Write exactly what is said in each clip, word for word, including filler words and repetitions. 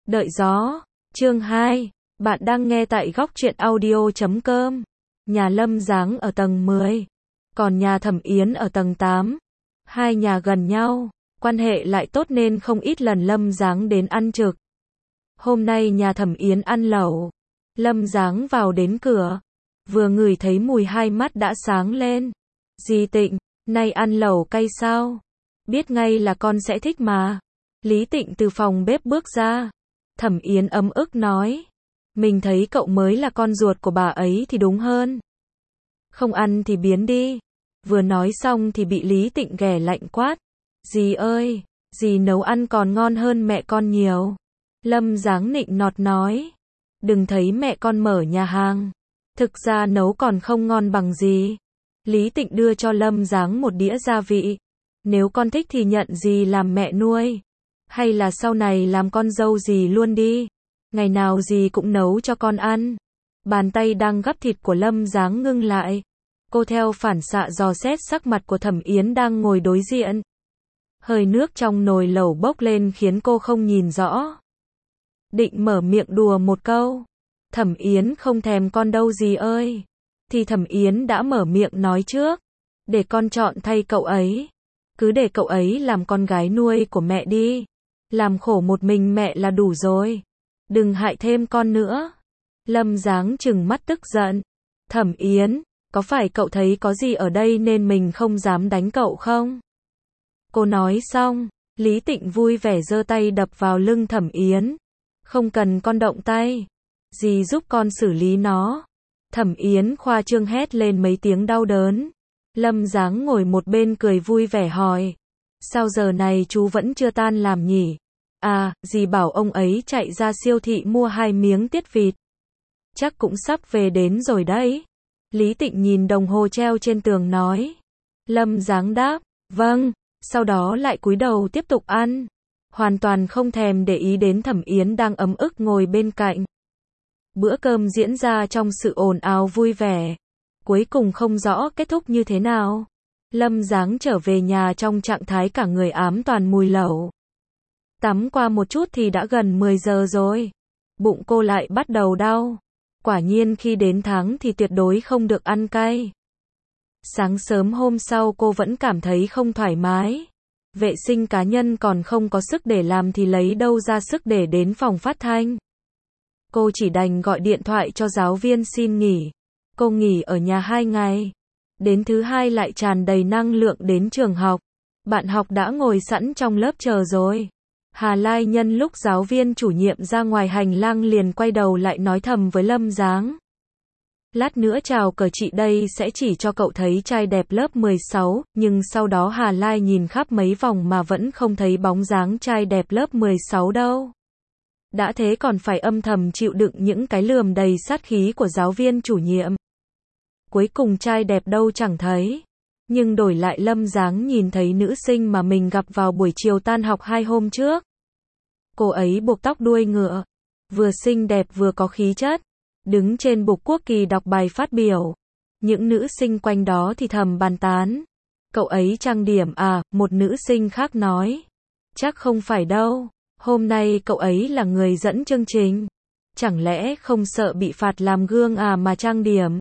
Đợi gió. Chương hai. Bạn đang nghe tại góc truyện audio chấm com. Nhà Lâm Giáng ở tầng mười, còn nhà Thẩm Yến ở tầng tám. Hai nhà gần nhau, quan hệ lại tốt nên không ít lần Lâm Giáng đến ăn trực. Hôm nay nhà Thẩm Yến ăn lẩu. Lâm Giáng vào đến cửa, vừa ngửi thấy mùi hai mắt đã sáng lên. Dì Tịnh, nay ăn lẩu cay sao? Biết ngay là con sẽ thích mà. Lý Tịnh từ phòng bếp bước ra. Thẩm Yến ấm ức nói, mình thấy cậu mới là con ruột của bà ấy thì đúng hơn. Không ăn thì biến đi. Vừa nói xong thì bị Lý Tịnh ghẻ lạnh quát. Dì ơi, dì nấu ăn còn ngon hơn mẹ con nhiều. Lâm Giáng nịnh nọt nói, đừng thấy mẹ con mở nhà hàng, thực ra nấu còn không ngon bằng gì. Lý Tịnh đưa cho Lâm Giáng một đĩa gia vị. Nếu con thích thì nhận dì làm mẹ nuôi, hay là sau này làm con dâu dì luôn đi. Ngày nào dì cũng nấu cho con ăn. Bàn tay đang gắp thịt của Lâm Giáng ngưng lại. Cô theo phản xạ dò xét sắc mặt của Thẩm Yến đang ngồi đối diện. Hơi nước trong nồi lẩu bốc lên khiến cô không nhìn rõ. Định mở miệng đùa một câu. Thẩm Yến không thèm con đâu dì ơi. Thì Thẩm Yến đã mở miệng nói trước. Để con chọn thay cậu ấy. Cứ để cậu ấy làm con gái nuôi của mẹ đi. Làm khổ một mình mẹ là đủ rồi. Đừng hại thêm con nữa. Lâm Giáng trừng mắt tức giận. Thẩm Yến, có phải cậu thấy có gì ở đây nên mình không dám đánh cậu không? Cô nói xong, Lý Tịnh vui vẻ giơ tay đập vào lưng Thẩm Yến. Không cần con động tay. Dì giúp con xử lý nó. Thẩm Yến khoa trương hét lên mấy tiếng đau đớn. Lâm Giáng ngồi một bên cười vui vẻ hỏi. Sao giờ này chú vẫn chưa tan làm nhỉ? À, dì bảo ông ấy chạy ra siêu thị mua hai miếng tiết vịt. Chắc cũng sắp về đến rồi đấy. Lý Tịnh nhìn đồng hồ treo trên tường nói. Lâm Giáng đáp, vâng, sau đó lại cúi đầu tiếp tục ăn. Hoàn toàn không thèm để ý đến Thẩm Yến đang ấm ức ngồi bên cạnh. Bữa cơm diễn ra trong sự ồn ào vui vẻ. Cuối cùng không rõ kết thúc như thế nào. Lâm Giáng trở về nhà trong trạng thái cả người ám toàn mùi lẩu. Tắm qua một chút thì đã gần mười giờ rồi. Bụng cô lại bắt đầu đau. Quả nhiên khi đến tháng thì tuyệt đối không được ăn cay. Sáng sớm hôm sau cô vẫn cảm thấy không thoải mái. Vệ sinh cá nhân còn không có sức để làm thì lấy đâu ra sức để đến phòng phát thanh. Cô chỉ đành gọi điện thoại cho giáo viên xin nghỉ. Cô nghỉ ở nhà hai ngày. Đến thứ hai lại tràn đầy năng lượng đến trường học. Bạn học đã ngồi sẵn trong lớp chờ rồi. Hà Lai nhân lúc giáo viên chủ nhiệm ra ngoài hành lang liền quay đầu lại nói thầm với Lâm Giáng. Lát nữa chào cờ chị đây sẽ chỉ cho cậu thấy trai đẹp lớp mười sáu, nhưng sau đó Hà Lai nhìn khắp mấy vòng mà vẫn không thấy bóng dáng trai đẹp lớp mười sáu đâu. Đã thế còn phải âm thầm chịu đựng những cái lườm đầy sát khí của giáo viên chủ nhiệm. Cuối cùng trai đẹp đâu chẳng thấy. Nhưng đổi lại Lâm Giáng nhìn thấy nữ sinh mà mình gặp vào buổi chiều tan học hai hôm trước. Cô ấy buộc tóc đuôi ngựa, vừa xinh đẹp vừa có khí chất, đứng trên bục quốc kỳ đọc bài phát biểu. Những nữ sinh quanh đó thì thầm bàn tán. Cậu ấy trang điểm à, một nữ sinh khác nói. Chắc không phải đâu, hôm nay cậu ấy là người dẫn chương trình. Chẳng lẽ không sợ bị phạt làm gương à mà trang điểm?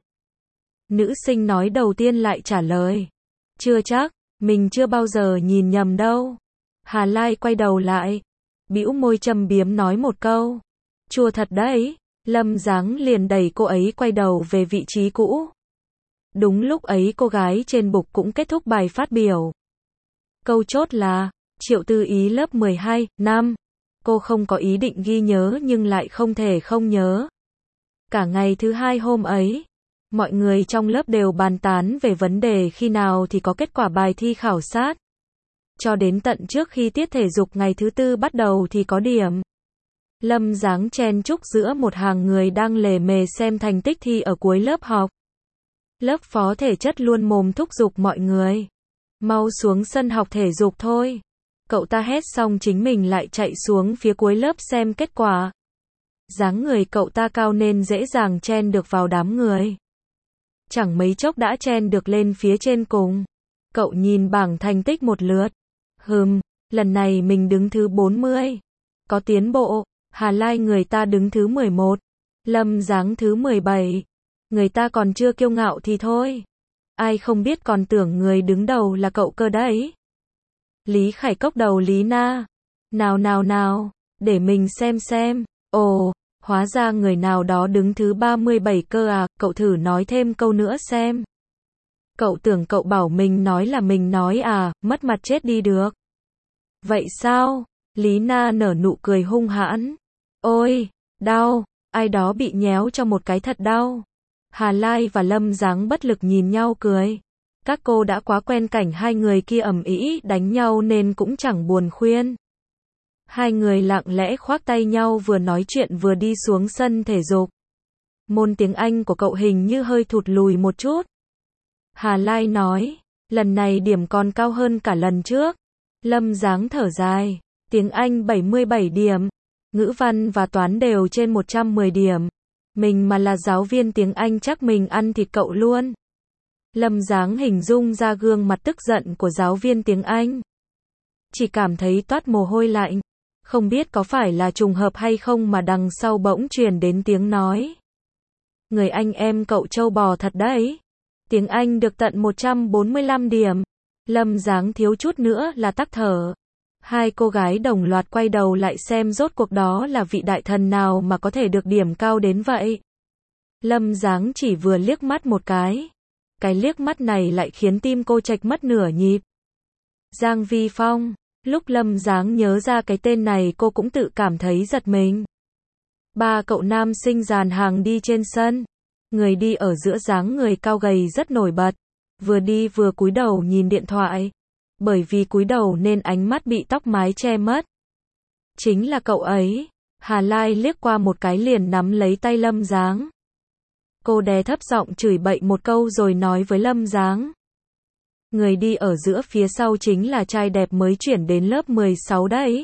Nữ sinh nói đầu tiên lại trả lời. Chưa chắc, mình chưa bao giờ nhìn nhầm đâu. Hà Lai quay đầu lại, bĩu môi châm biếm nói một câu. Chua thật đấy. Lâm Giáng liền đẩy cô ấy quay đầu về vị trí cũ. Đúng lúc ấy cô gái trên bục cũng kết thúc bài phát biểu. Câu chốt là, Triệu Tư Ý lớp mười hai, năm. Cô không có ý định ghi nhớ nhưng lại không thể không nhớ. Cả ngày thứ hai hôm ấy, mọi người trong lớp đều bàn tán về vấn đề khi nào thì có kết quả bài thi khảo sát. Cho đến tận trước khi tiết thể dục ngày thứ tư bắt đầu thì có điểm. Lâm Giáng chen chúc giữa một hàng người đang lề mề xem thành tích thi ở cuối lớp học. Lớp phó thể chất luôn mồm thúc giục mọi người. Mau xuống sân học thể dục thôi. Cậu ta hét xong chính mình lại chạy xuống phía cuối lớp xem kết quả. Dáng người cậu ta cao nên dễ dàng chen được vào đám người. Chẳng mấy chốc đã chen được lên phía trên cùng. Cậu nhìn bảng thành tích một lượt. Hừm, lần này mình đứng thứ bốn mươi. Có tiến bộ. Hà Lai người ta đứng thứ mười một, Lâm Giáng thứ mười bảy. Người ta còn chưa kiêu ngạo thì thôi. Ai không biết còn tưởng người đứng đầu là cậu cơ đấy. Lý Khải cốc đầu Lý Na. Nào nào nào, để mình xem xem. Ồ, hóa ra người nào đó đứng thứ ba mươi bảy cơ à, cậu thử nói thêm câu nữa xem. Cậu tưởng cậu bảo mình nói là mình nói à, mất mặt chết đi được. Vậy sao? Lý Na nở nụ cười hung hãn. Ôi, đau, ai đó bị nhéo cho một cái thật đau. Hà Lai và Lâm Giáng bất lực nhìn nhau cười. Các cô đã quá quen cảnh hai người kia ầm ĩ đánh nhau nên cũng chẳng buồn khuyên. Hai người lặng lẽ khoác tay nhau vừa nói chuyện vừa đi xuống sân thể dục. Môn tiếng Anh của cậu hình như hơi thụt lùi một chút. Hà Lai nói, lần này điểm còn cao hơn cả lần trước. Lâm Giáng thở dài, tiếng Anh bảy mươi bảy điểm, ngữ văn và toán đều trên một trăm mười điểm. Mình mà là giáo viên tiếng Anh chắc mình ăn thịt cậu luôn. Lâm Giáng hình dung ra gương mặt tức giận của giáo viên tiếng Anh. Chỉ cảm thấy toát mồ hôi lạnh. Không biết có phải là trùng hợp hay không mà đằng sau bỗng truyền đến tiếng nói. Người anh em cậu trâu bò thật đấy. Tiếng Anh được tận một trăm bốn mươi lăm điểm. Lâm Giáng thiếu chút nữa là tắc thở. Hai cô gái đồng loạt quay đầu lại xem rốt cuộc đó là vị đại thần nào mà có thể được điểm cao đến vậy. Lâm Giáng chỉ vừa liếc mắt một cái. Cái liếc mắt này lại khiến tim cô chệch mất nửa nhịp. Giang Vi Phong. Lúc Lâm Giáng nhớ ra cái tên này cô cũng tự cảm thấy giật mình. Ba cậu nam sinh dàn hàng đi trên sân. Người đi ở giữa dáng người cao gầy rất nổi bật. Vừa đi vừa cúi đầu nhìn điện thoại. Bởi vì cúi đầu nên ánh mắt bị tóc mái che mất. Chính là cậu ấy. Hà Lai liếc qua một cái liền nắm lấy tay Lâm Giáng. Cô đè thấp giọng chửi bậy một câu rồi nói với Lâm Giáng. Người đi ở giữa phía sau chính là trai đẹp mới chuyển đến lớp mười sáu đấy.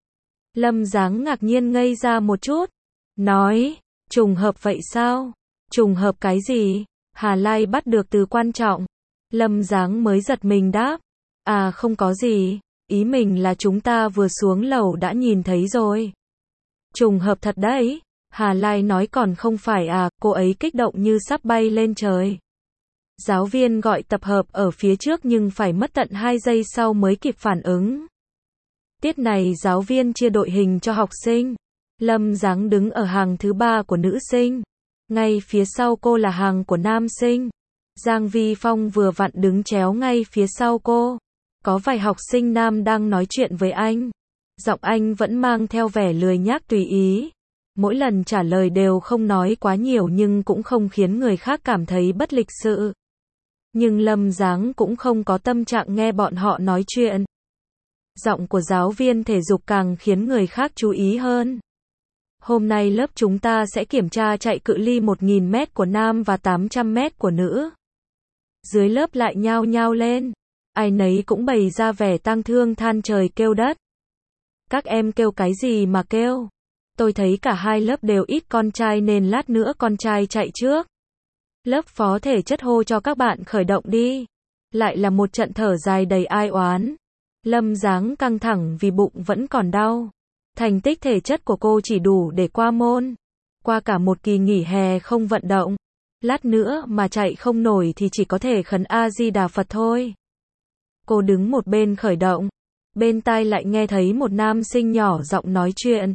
Lâm Giáng ngạc nhiên ngây ra một chút. Nói, trùng hợp vậy sao? Trùng hợp cái gì? Hà Lai bắt được từ quan trọng. Lâm Giáng mới giật mình đáp. À không có gì, ý mình là chúng ta vừa xuống lầu đã nhìn thấy rồi. Trùng hợp thật đấy. Hà Lai nói còn không phải à, cô ấy kích động như sắp bay lên trời. Giáo viên gọi tập hợp ở phía trước nhưng phải mất tận hai giây sau mới kịp phản ứng. Tiết này giáo viên chia đội hình cho học sinh. Lâm Giáng đứng ở hàng thứ ba của nữ sinh. Ngay phía sau cô là hàng của nam sinh. Giang Vi Phong vừa vặn đứng chéo ngay phía sau cô. Có vài học sinh nam đang nói chuyện với anh. Giọng anh vẫn mang theo vẻ lười nhác tùy ý. Mỗi lần trả lời đều không nói quá nhiều nhưng cũng không khiến người khác cảm thấy bất lịch sự. Nhưng Lâm Giáng cũng không có tâm trạng nghe bọn họ nói chuyện. Giọng của giáo viên thể dục càng khiến người khác chú ý hơn. Hôm nay lớp chúng ta sẽ kiểm tra chạy cự ly một nghìn mét của nam và tám trăm mét của nữ. Dưới lớp lại nhao nhao lên. Ai nấy cũng bày ra vẻ tang thương than trời kêu đất. Các em kêu cái gì mà kêu? Tôi thấy cả hai lớp đều ít con trai nên lát nữa con trai chạy trước. Lớp phó thể chất hô cho các bạn khởi động đi. Lại là một trận thở dài đầy ai oán. Lâm Giáng căng thẳng vì bụng vẫn còn đau. Thành tích thể chất của cô chỉ đủ để qua môn. Qua cả một kỳ nghỉ hè không vận động. Lát nữa mà chạy không nổi thì chỉ có thể khấn A-di-đà Phật thôi. Cô đứng một bên khởi động. Bên tai lại nghe thấy một nam sinh nhỏ giọng nói chuyện.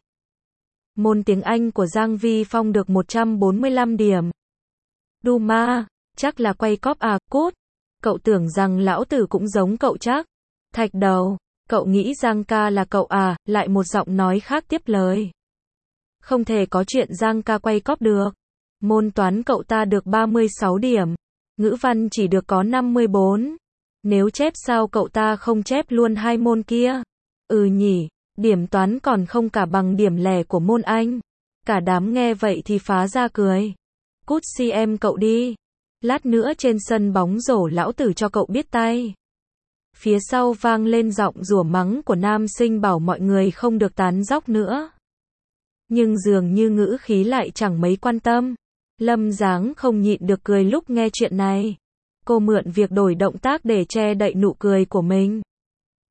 Môn tiếng Anh của Giang Vi Phong được một trăm bốn mươi lăm điểm. Đu ma, chắc là quay cóp à, cút. Cậu tưởng rằng lão tử cũng giống cậu chắc. Thạch đầu, cậu nghĩ Giang ca là cậu à, lại một giọng nói khác tiếp lời. Không thể có chuyện Giang ca quay cóp được. Môn toán cậu ta được ba mươi sáu điểm. Ngữ văn chỉ được có năm mươi bốn. Nếu chép sao cậu ta không chép luôn hai môn kia? Ừ nhỉ, điểm toán còn không cả bằng điểm lẻ của môn Anh. Cả đám nghe vậy thì phá ra cười. Cút xi em cậu đi. Lát nữa trên sân bóng rổ lão tử cho cậu biết tay. Phía sau vang lên giọng rủa mắng của nam sinh bảo mọi người không được tán dóc nữa. Nhưng dường như ngữ khí lại chẳng mấy quan tâm. Lâm Giáng không nhịn được cười lúc nghe chuyện này. Cô mượn việc đổi động tác để che đậy nụ cười của mình.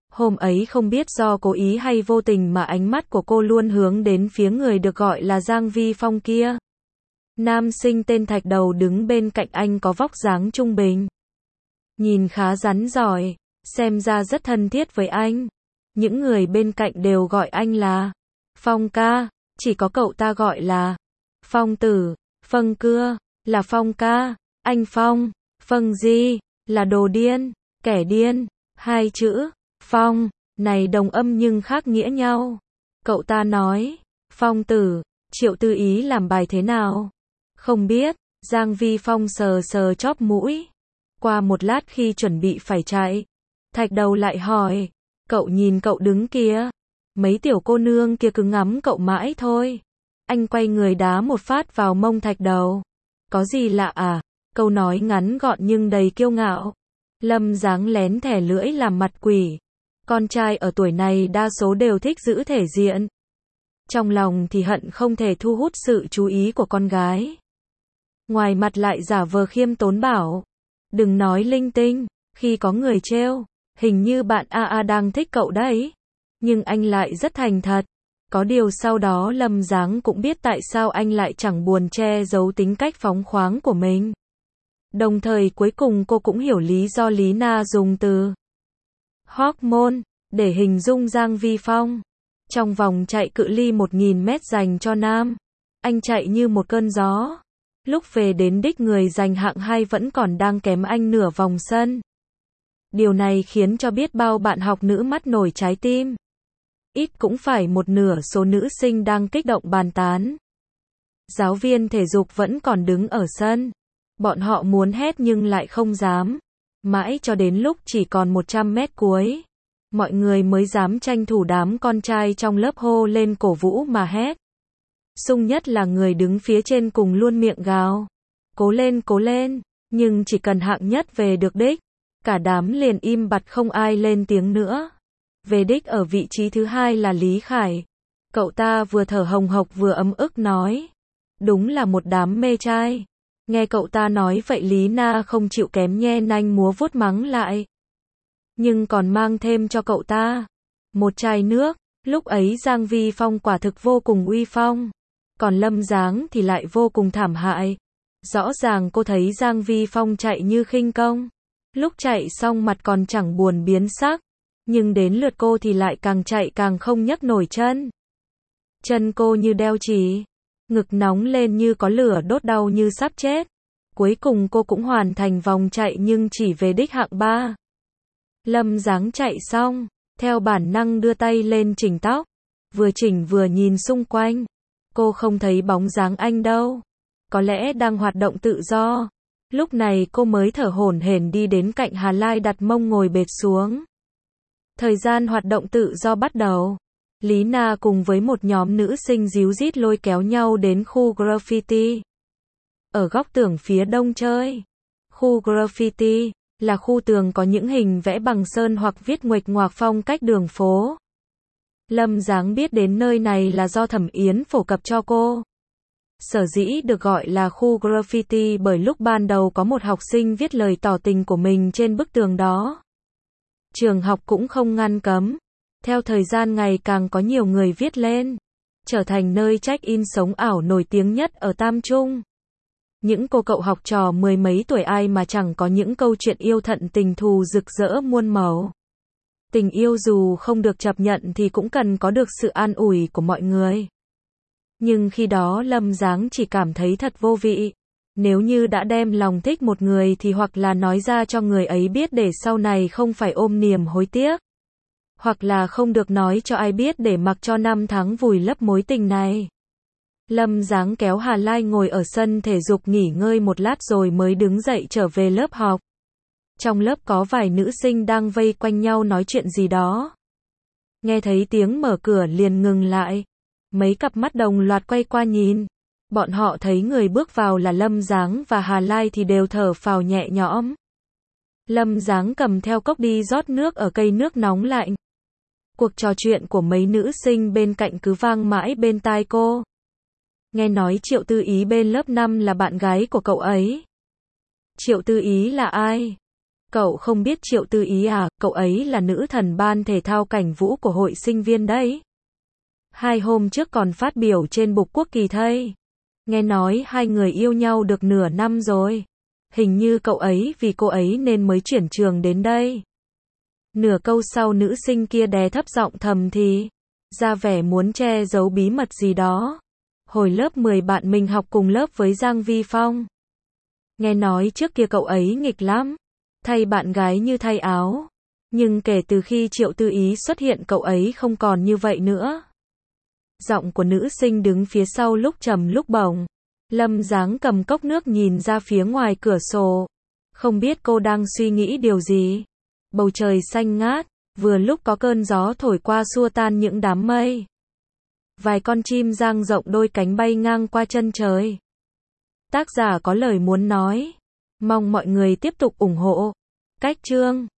Hôm ấy không biết do cố ý hay vô tình mà ánh mắt của cô luôn hướng đến phía người được gọi là Giang Vi Phong kia. Nam sinh tên Thạch Đầu đứng bên cạnh anh có vóc dáng trung bình. Nhìn khá rắn giỏi, xem ra rất thân thiết với anh. Những người bên cạnh đều gọi anh là Phong ca, chỉ có cậu ta gọi là Phong tử, Phâng cưa, là Phong ca, anh Phong, Phâng gì, là đồ điên, kẻ điên, hai chữ, Phong, này đồng âm nhưng khác nghĩa nhau. Cậu ta nói, Phong tử, Triệu Tư Ý làm bài thế nào? Không biết, Giang Vi Phong sờ sờ chóp mũi. Qua một lát khi chuẩn bị phải chạy, Thạch Đầu lại hỏi, cậu nhìn cậu đứng kia, mấy tiểu cô nương kia cứ ngắm cậu mãi thôi. Anh quay người đá một phát vào mông Thạch Đầu. Có gì lạ à? Câu nói ngắn gọn nhưng đầy kiêu ngạo. Lâm Giáng lén thẻ lưỡi làm mặt quỷ. Con trai ở tuổi này đa số đều thích giữ thể diện. Trong lòng thì hận không thể thu hút sự chú ý của con gái. Ngoài mặt lại giả vờ khiêm tốn bảo, đừng nói linh tinh, khi có người trêu, hình như bạn a a đang thích cậu đấy. Nhưng anh lại rất thành thật. Có điều sau đó Lâm Giáng cũng biết tại sao anh lại chẳng buồn che giấu tính cách phóng khoáng của mình. Đồng thời cuối cùng cô cũng hiểu lý do Lý Na dùng từ hormone để hình dung Giang Vi Phong. Trong vòng chạy cự ly một nghìn mét dành cho nam, anh chạy như một cơn gió. Lúc về đến đích người giành hạng hai vẫn còn đang kém anh nửa vòng sân. Điều này khiến cho biết bao bạn học nữ mắt nổi trái tim. Ít cũng phải một nửa số nữ sinh đang kích động bàn tán. Giáo viên thể dục vẫn còn đứng ở sân. Bọn họ muốn hét nhưng lại không dám. Mãi cho đến lúc chỉ còn một trăm mét cuối, mọi người mới dám tranh thủ đám con trai trong lớp hô lên cổ vũ mà hét. Sung nhất là người đứng phía trên cùng luôn miệng gào. Cố lên cố lên, nhưng chỉ cần hạng nhất về được đích, cả đám liền im bặt không ai lên tiếng nữa. Về đích ở vị trí thứ hai là Lý Khải. Cậu ta vừa thở hồng hộc vừa ấm ức nói. Đúng là một đám mê trai. Nghe cậu ta nói vậy Lý Na không chịu kém nhe nanh múa vuốt mắng lại. Nhưng còn mang thêm cho cậu ta một chai nước. Lúc ấy Giang Vi Phong quả thực vô cùng uy phong. Còn Lâm Giáng thì lại vô cùng thảm hại. Rõ ràng cô thấy Giang Vi Phong chạy như khinh công. Lúc chạy xong mặt còn chẳng buồn biến sắc. Nhưng đến lượt cô thì lại càng chạy càng không nhấc nổi chân. Chân cô như đeo chỉ. Ngực nóng lên như có lửa đốt đau như sắp chết. Cuối cùng cô cũng hoàn thành vòng chạy nhưng chỉ về đích hạng ba. Lâm Giáng chạy xong, theo bản năng đưa tay lên chỉnh tóc. Vừa chỉnh vừa nhìn xung quanh. Cô không thấy bóng dáng anh đâu. Có lẽ đang hoạt động tự do. Lúc này cô mới thở hổn hển đi đến cạnh Hà Lai đặt mông ngồi bệt xuống. Thời gian hoạt động tự do bắt đầu. Lý Na cùng với một nhóm nữ sinh díu dít lôi kéo nhau đến khu graffiti. Ở góc tường phía đông chơi. Khu graffiti là khu tường có những hình vẽ bằng sơn hoặc viết nguệch ngoạc phong cách đường phố. Lâm Giáng biết đến nơi này là do Thẩm Yến phổ cập cho cô. Sở dĩ được gọi là khu graffiti bởi lúc ban đầu có một học sinh viết lời tỏ tình của mình trên bức tường đó. Trường học cũng không ngăn cấm. Theo thời gian ngày càng có nhiều người viết lên, trở thành nơi check-in sống ảo nổi tiếng nhất ở Tam Trung. Những cô cậu học trò mười mấy tuổi ai mà chẳng có những câu chuyện yêu thận tình thù rực rỡ muôn màu. Tình yêu dù không được chấp nhận thì cũng cần có được sự an ủi của mọi người. Nhưng khi đó Lâm Giáng chỉ cảm thấy thật vô vị. Nếu như đã đem lòng thích một người thì hoặc là nói ra cho người ấy biết để sau này không phải ôm niềm hối tiếc. Hoặc là không được nói cho ai biết để mặc cho năm tháng vùi lấp mối tình này. Lâm Giáng kéo Hà Lai ngồi ở sân thể dục nghỉ ngơi một lát rồi mới đứng dậy trở về lớp học. Trong lớp có vài nữ sinh đang vây quanh nhau nói chuyện gì đó. Nghe thấy tiếng mở cửa liền ngừng lại. Mấy cặp mắt đồng loạt quay qua nhìn. Bọn họ thấy người bước vào là Lâm Giáng và Hà Lai thì đều thở phào nhẹ nhõm. Lâm Giáng cầm theo cốc đi rót nước ở cây nước nóng lạnh. Cuộc trò chuyện của mấy nữ sinh bên cạnh cứ vang mãi bên tai cô. Nghe nói Triệu Tư Ý bên lớp năm là bạn gái của cậu ấy. Triệu Tư Ý là ai? Cậu không biết Triệu Tư Ý à, cậu ấy là nữ thần ban thể thao cảnh vũ của hội sinh viên đấy. Hai hôm trước còn phát biểu trên bục quốc kỳ thây. Nghe nói hai người yêu nhau được nửa năm rồi. Hình như cậu ấy vì cô ấy nên mới chuyển trường đến đây. Nửa câu sau nữ sinh kia đè thấp giọng thầm thì, ra vẻ muốn che giấu bí mật gì đó. Hồi lớp mười bạn mình học cùng lớp với Giang Vi Phong. Nghe nói trước kia cậu ấy nghịch lắm, thay bạn gái như thay áo. Nhưng kể từ khi Triệu Tư Ý xuất hiện cậu ấy không còn như vậy nữa. Giọng của nữ sinh đứng phía sau lúc trầm lúc bổng. Lâm Giáng cầm cốc nước nhìn ra phía ngoài cửa sổ. Không biết cô đang suy nghĩ điều gì. Bầu trời xanh ngát, vừa lúc có cơn gió thổi qua xua tan những đám mây. Vài con chim dang rộng đôi cánh bay ngang qua chân trời. Tác giả có lời muốn nói. Mong mọi người tiếp tục ủng hộ. Cách chương